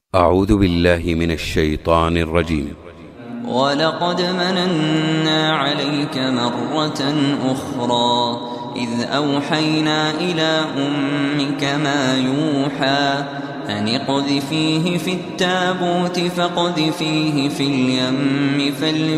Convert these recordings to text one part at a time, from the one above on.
أعوذ بالله من الشيطان الرجيم. ولقد مننا عليك مرة أخرى إذ أوحينا إلى أمك ما يوحى أن اقذفيه في التابوت فاقذفيه في اليم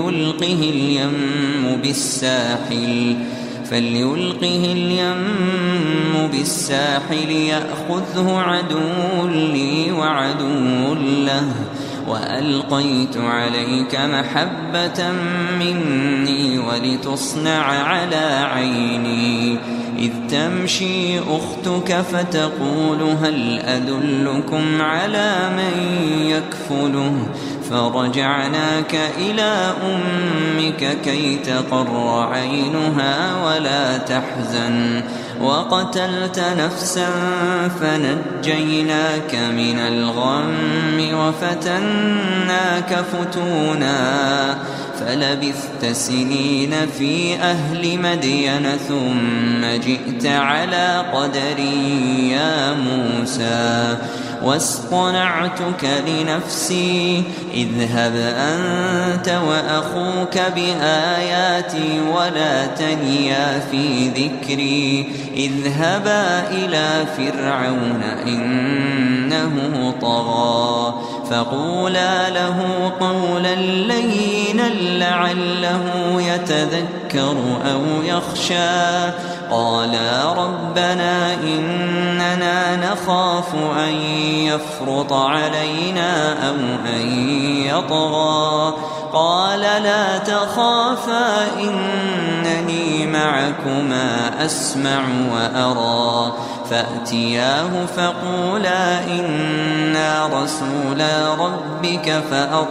فليلقه اليم بالساحل يأخذه عدو لي وعدو له وألقيت عليك محبة مني ولتصنع على عيني إذ تمشي أختك فتقول هل أدلكم على من يكفله فرجعناك إلى أمك كي تقر عينها ولا تحزن وقتلت نفسا فنجيناك من الغم وفتناك فتونا فلبثت سنين في أهل مدين ثم جئت على قدري يا موسى واصطنعتك لنفسي اذهب أنت وأخوك بآياتي ولا تنيا في ذكري اذهبا إلى فرعون إنه طغى فقولا له قولا لينا لعله يتذكر أو يخشى قالا ربنا إننا نخاف أن يفرط علينا أو أن يطغى قال لا تخافا إنني معكما أسمع وأرى فأتياه فقولا إنا رسولا ربك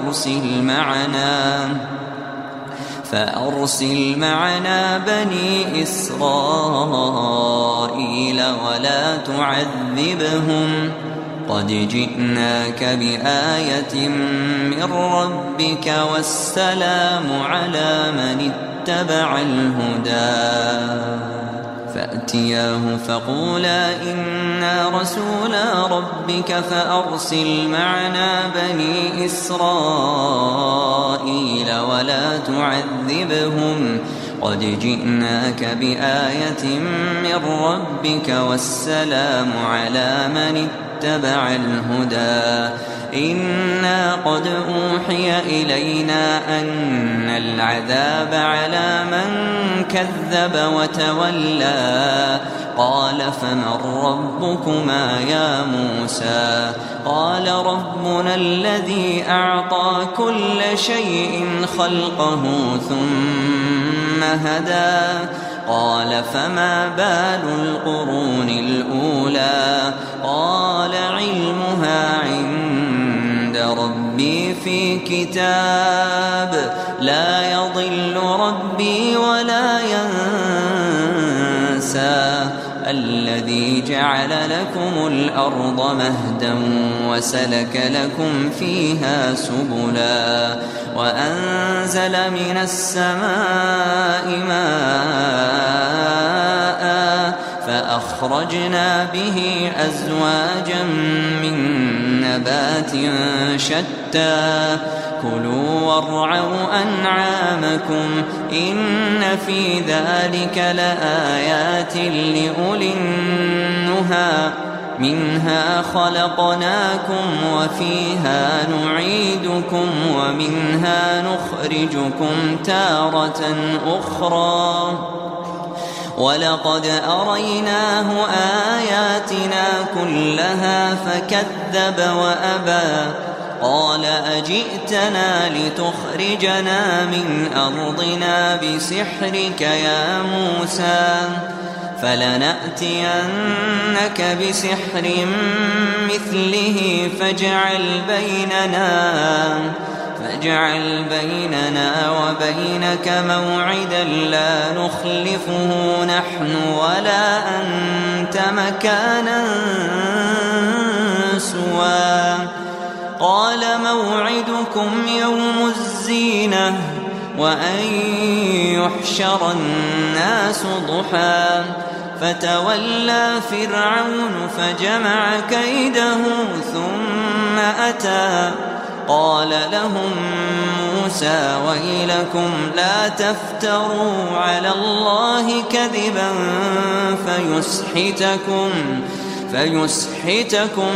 فأرسل معنا بني إسرائيل ولا تعذبهم قد جئناك بآية من ربك والسلام على من اتبع الهدى فأتياه فقولا إنا رسولا ربك فأرسل معنا بني إسرائيل ولا تعذبهم قد جئناك بآية من ربك والسلام على من اتبع الهدى إنا قد أوحي إلينا أن العذاب على من كذب وتولى قال فمن ربكما يا موسى قال ربنا الذي أعطى كل شيء خلقه ثم هدى قال فما بال القرون الأولى قال علمها عند ربي في كتاب لا يضل ربي ولا ينسى الذي جعل لكم الأرض مهدا وسلك لكم فيها سبلا وأنزل من السماء ماء فأخرجنا به أزواجا من نبات شتى كلوا وارعوا أنعامكم إن في ذلك لآيات لأولي النهى منها خلقناكم وفيها نعيدكم ومنها نخرجكم تارة أخرى ولقد أريناه آياتنا كلها فكذب وأبى قال أجئتنا لتخرجنا من أرضنا بسحرك يا موسى فلنأتينك بسحر مثله فاجعل بيننا وبينك موعدا لا نخلفه نحن ولا أنت مكانا سوى قال موعدكم يوم الزينة وأن يحشر الناس ضحى فتولى فرعون فجمع كيده ثم أتى قال لهم موسى ويلكم لا تفتروا على الله كذبا فيسحتكم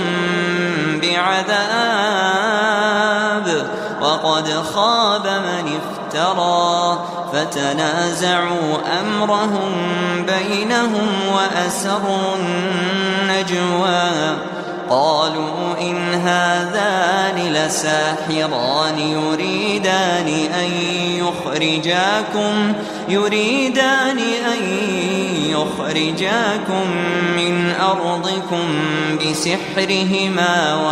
بعذاب وقد خاب من افترى فتنازعوا أمرهم بينهم وأسروا النجوى قالوا إن هذان لساحران يريدان أن يخرجاكم من أرضكم بسحرهما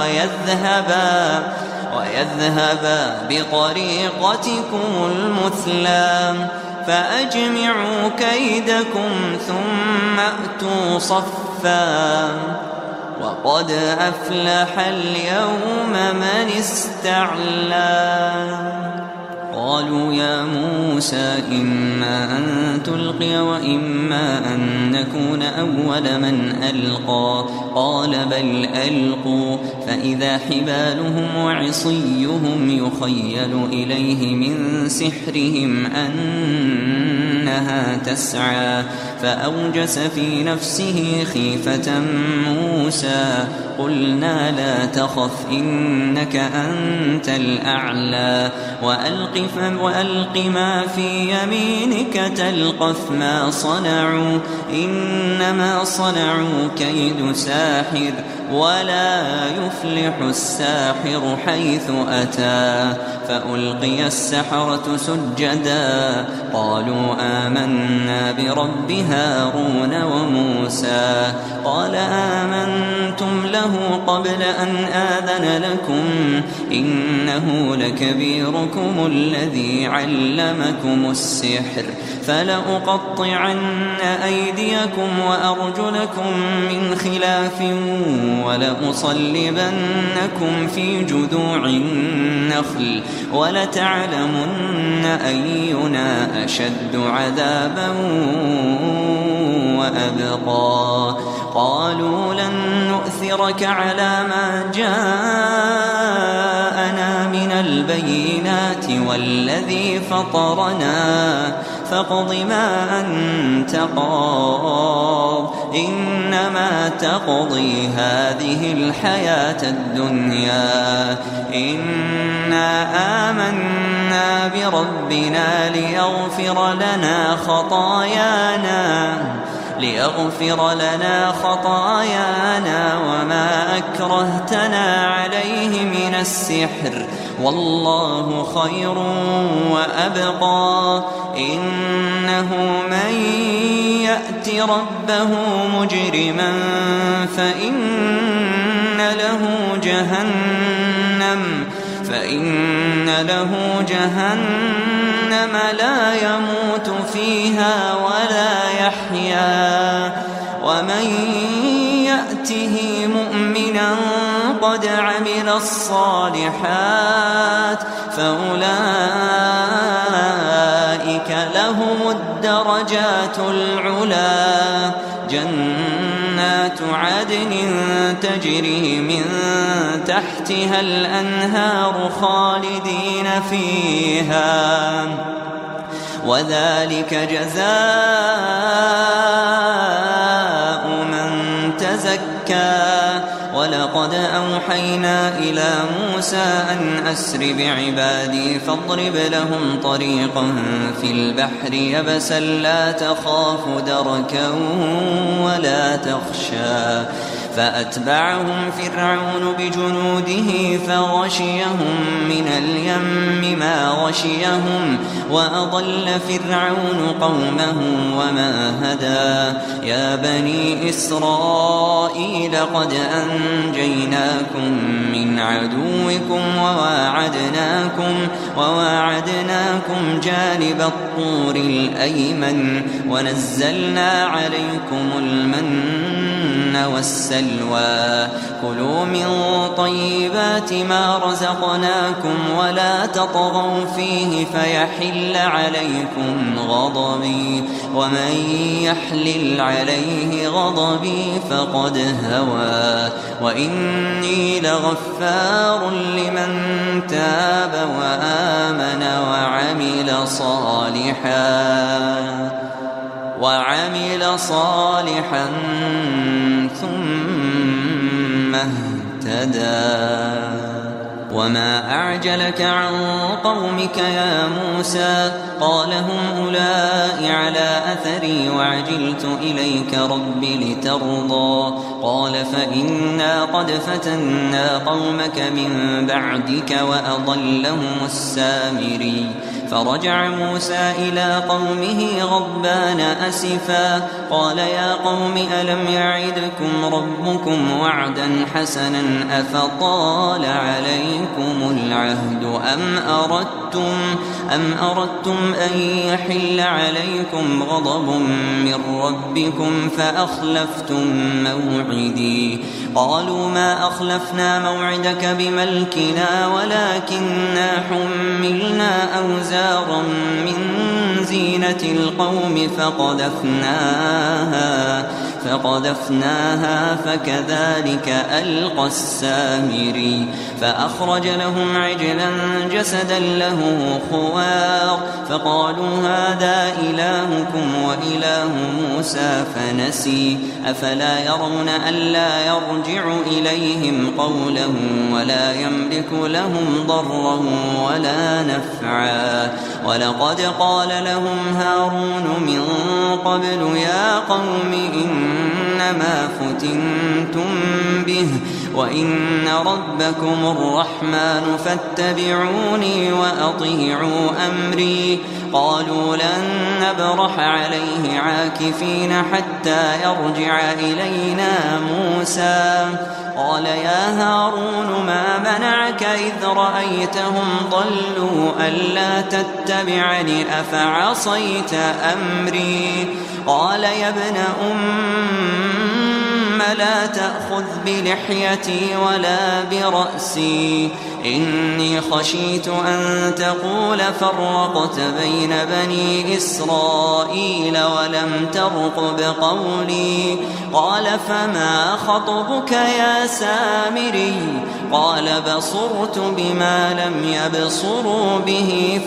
ويذهبا بطريقتكم المثلى فأجمعوا كيدكم ثم أتوا صفا وقد أفلح اليوم من استعلى قالوا يا موسى إما أن تلقي وإما أن نكون أول من ألقى قال بل ألقوا فإذا حبالهم وعصيهم يخيل إليه من سحرهم أنها تسعى فأوجس في نفسه خيفة موسى قلنا لا تخف إنك أنت الأعلى وألق ما في يمينك تلقف ما صنعوا إنما صنعوا كيد ساحر ولا يفلح الساحر حيث أتى فألقي السحرة سجدا قالوا آمنا برب هارون وموسى قال آمنتم له قبل أن آذن لكم إنه لكبيركم الذي علمكم السحر فلأقطعن أيديكم وأرجلكم من خلاف ولأصلبنكم في جذوع النخل ولتعلمن أينا أشد عذابا وأبقى قالوا لن نؤثرك على ما جاءنا من البينات والذي فطرنا فاقض ما أنت قاض إنما تقضي هذه الحياة الدنيا إنا آمنا بربنا ليغفر لنا خطايانا وما أكرهتنا عليه من السحر والله خير وأبقى إنه من يأت ربه مجرما فإن له جهنم لا يموت فيها ولا يحيا ومن يأته مؤمنا قد عمل الصالحات فأولئك لهم الدرجات العلا جنات عدن تجري من تحتها الأنهار خالدين فيها وذلك جزاء من تزكى ولقد أوحينا إلى موسى أن أسر بعبادي فاضرب لهم طريقا في البحر يبسا لا تخاف دركا ولا تخشى فأتبعهم فرعون بجنوده فغشيهم من اليم ما غشيهم وأضل فرعون قومه وما هدى يا بني إسرائيل قد أنجيناكم من عدوكم وواعدناكم جانب الطور الأيمن ونزلنا عليكم المن المن والسلوى كلوا من طيبات ما رزقناكم ولا تطغوا فيه فيحل عليكم غضبي ومن يحلل عليه غضبي فقد هوى وإني لغفار لمن تاب وآمن وعمل صالحا ثم اهتدى وما أعجلك عن قومك يا موسى قال هم أولئك على أثري وعجلت إليك رب لترضى قال فإنا قد فتنا قومك من بعدك وأضلهم السامري فرجع موسى إلى قومه غضبان أسفا قال يا قوم ألم يعدكم ربكم وعدا حسنا أفطال عليكم العهد أم أردتم أن يحل عليكم غضب من ربكم فأخلفتم موعدي قالوا ما أخلفنا موعدك بملكنا ولكننا حملنا أوزارا من زينة القوم فقذفناها فكذلك ألقى السامري فأخرج لهم عجلا جسدا له خوار فقالوا هذا إلهكم وإله موسى فنسي أفلا يرون ألا يرجع إليهم قولا ولا يملك لهم ضرا ولا نفعا ولقد قال لهم هارون من قبل يا قوم إنما فتنتم به وإن ربكم الرحمن فاتبعوني وأطيعوا أمري قالوا لن نبرح عليه عاكفين حتى يرجع إلينا موسى قال يا هارون ما منعك إذ رأيتهم ضلوا ألا تتبعني أفعصيت أمري قال يا ابن لا تأخذ بلحيتي ولا برأسي إني خشيت أن تقول فرقت بين بني إسرائيل ولم ترقب قولي قال فما خطبك يا سامري قال بصرت بما لم يبصروا به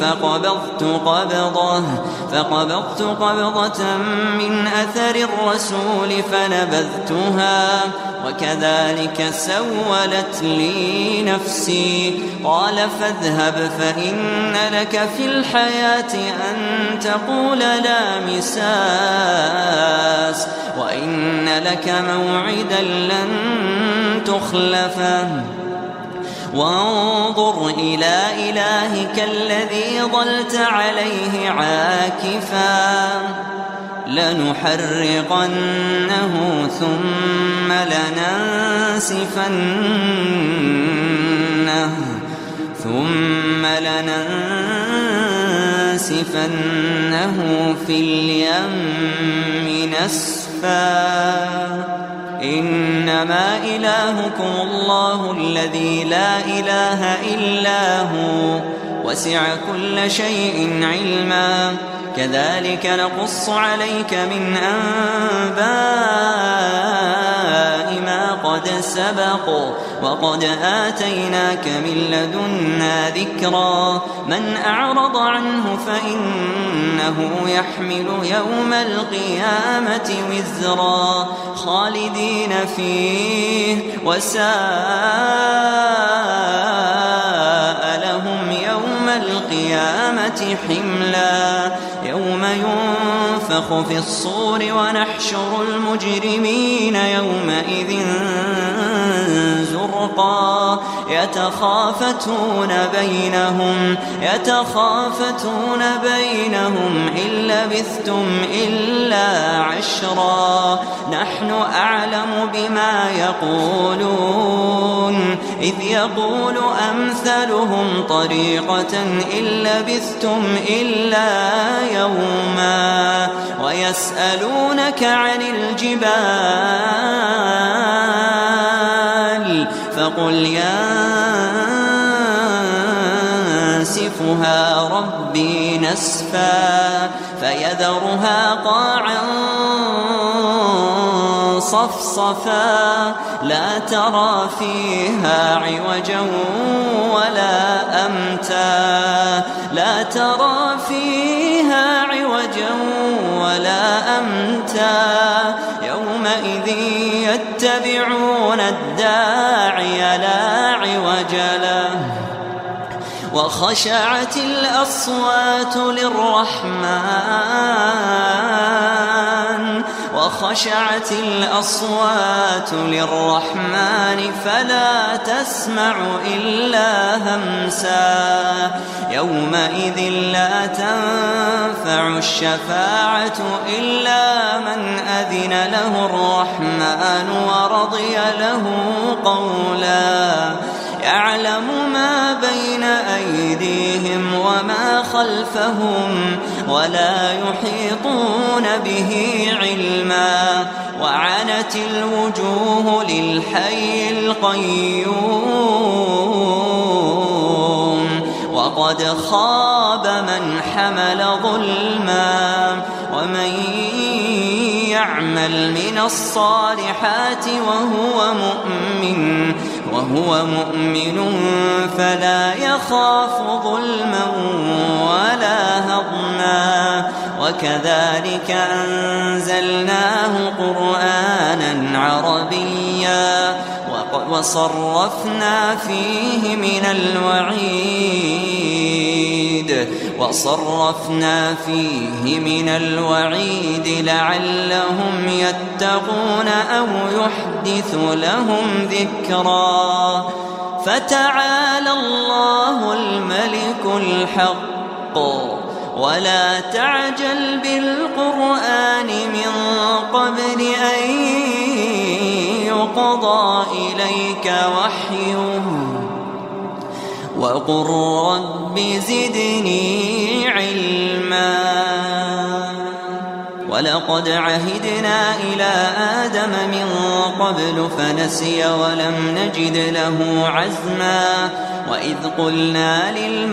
فقبضت قبضة من أثر الرسول فنبذتها وكذلك سولت لي نفسي قال فاذهب فإن لك في الحياة أن تقول لا مساس وإن لك موعدا لن تخلفه وانظر إلى إلهك الذي ظلت عليه عاكفا لنحرقنه ثم لننسفنه في اليم نسفا إنما إلهكم الله الذي لا إله إلا هو وسع كل شيء علما كذلك نقص عليك من أنباء ما قد سبق وقد آتيناك من لدنا ذكرا من أعرض عنه فإنه يحمل يوم القيامة وزرا خالدين فيه وساء لهم يوم القيامة حملا يوم ينفخ في الصور ونحشر المجرمين يومئذ زرقا فرقا يتخافتون بينهم إن لبثتم إلا عشرا نحن أعلم بما يقولون إذ يقول أمثلهم طريقة إن لبثتم إلا يوما ويسألونك عن الجبال فقل ينسفها ربي نسفا فيذرها قاعا صفصفا لا ترى فيها عوجا ولا أمتا يومئذ يتبعون الداعي لا عوج له وخشعت الأصوات للرحمن فلا تسمع إلا همسا يومئذ لا تنفع الشفاعة إلا من أذن له الرحمن ورضي له قولا يعلم ما بين أيديهم وما خلفهم ولا يحيطون به علما وعنت الوجوه للحي القيوم وقد خاب من حمل ظلما ومن يعمل من الصالحات وهو مؤمن فلا يخاف ظلما ولا هضما وكذلك أنزلناه قرآنا عربيا وصرفنا فيه من الوعيد لعلهم يتقون أو يحدث لهم ذكرا فتعالى الله الملك الحق ولا تعجل بالقرآن من قبل أن يقضى إليك وحيه وقل رب زدني علما ولقد عهدنا إلى آدم من قبل فنسي ولم نجد له عزما وإذ قلنا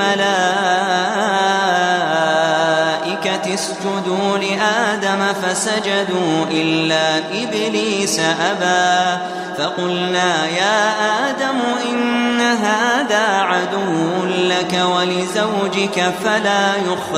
للملائكة اسجدوا لآدم فسجدوا إلا إبليس أبى فقلنا يا آدم إن هذا عدو لك ولزوجك فلا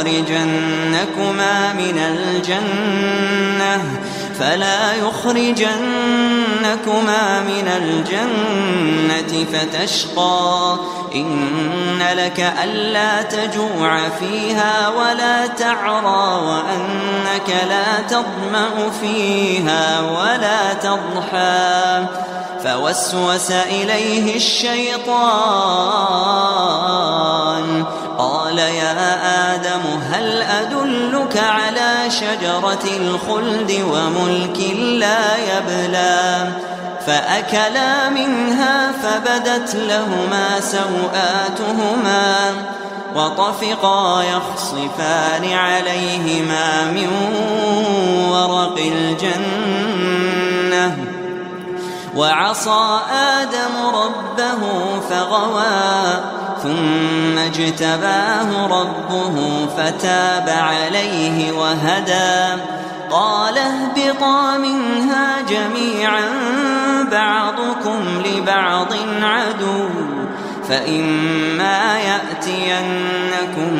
يخرجنكما من الجنة فتشقى إن لك ألا تجوع فيها ولا تعرى وأنك لا تظمأ فيها ولا تضحى فوسوس إليه الشيطان قال يا آدم هل أدلك على شجرة الخلد وملك لا يبلى فأكلا منها فبدت لهما سوآتهما وطفقا يخصفان عليهما من ورق الجنة وعصى آدم ربه فغوى ثم اجتباه ربه فتاب عليه وهدى قال اهبطا منها جميعا بعضكم لبعض عدو فإما يأتينكم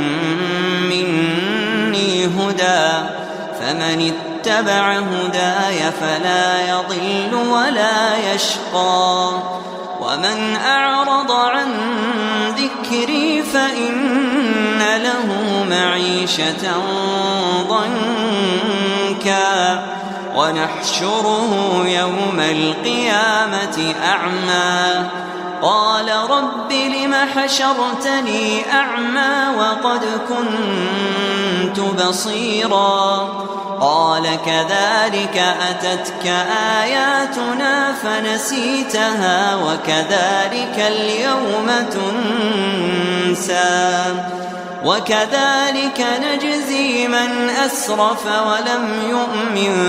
مني هدى فمن اتبع هداي فلا يضل ولا يشقى ومن أعرض عن ذكري فإن له معيشة ضنكا ونحشره يوم القيامة أعمى قال رب لم حشرتني أعمى وقد كنت بصيرا قال كذلك أتتك آياتنا فنسيتها وكذلك اليوم تنسى وكذلك نجزي من أسرف ولم يؤمن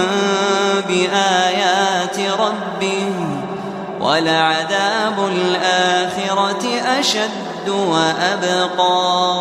بآيات ربه ولعذاب الآخرة أشد وأبقى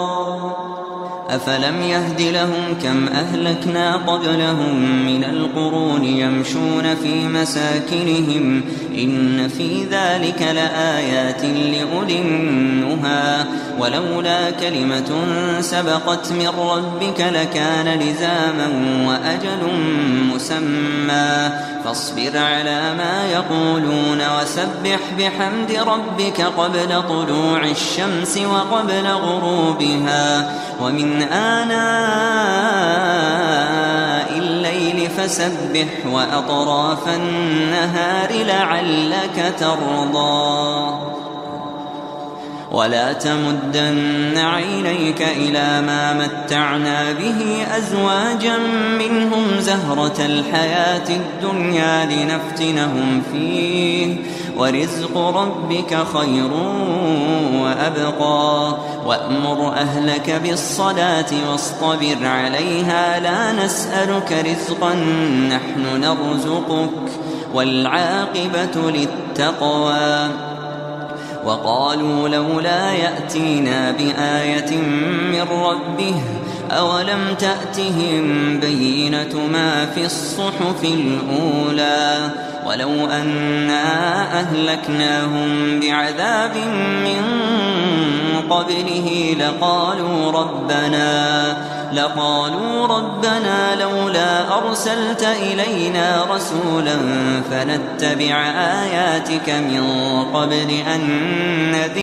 أفلم يهد لهم كم أهلكنا قبلهم من القرون يمشون في مساكنهم إن في ذلك لآيات لأولي النهى ولولا كلمة سبقت من ربك لكان لزاما وأجل مسمى فاصبر على ما يقولون وسبح بحمد ربك قبل طلوع الشمس وقبل غروبها ومن آناء الليل فسبح وأطراف النهار لعلك ترضى ولا تمدن عينيك إلى ما متعنا به أزواجا منهم زهرة الحياة الدنيا لنفتنهم فيه ورزق ربك خير وأبقى وأمر أهلك بالصلاة واصطبر عليها لا نسألك رزقا نحن نرزقك والعاقبة للتقوى وقالوا لولا يأتينا بآية من ربه أولم تأتهم بينة ما في الصحف الأولى ولو أنا أهلكناهم بعذاب من قبله لقالوا ربنا لولا أرسلت إلينا رسولا فنتبع آياتك من قبل أن نذل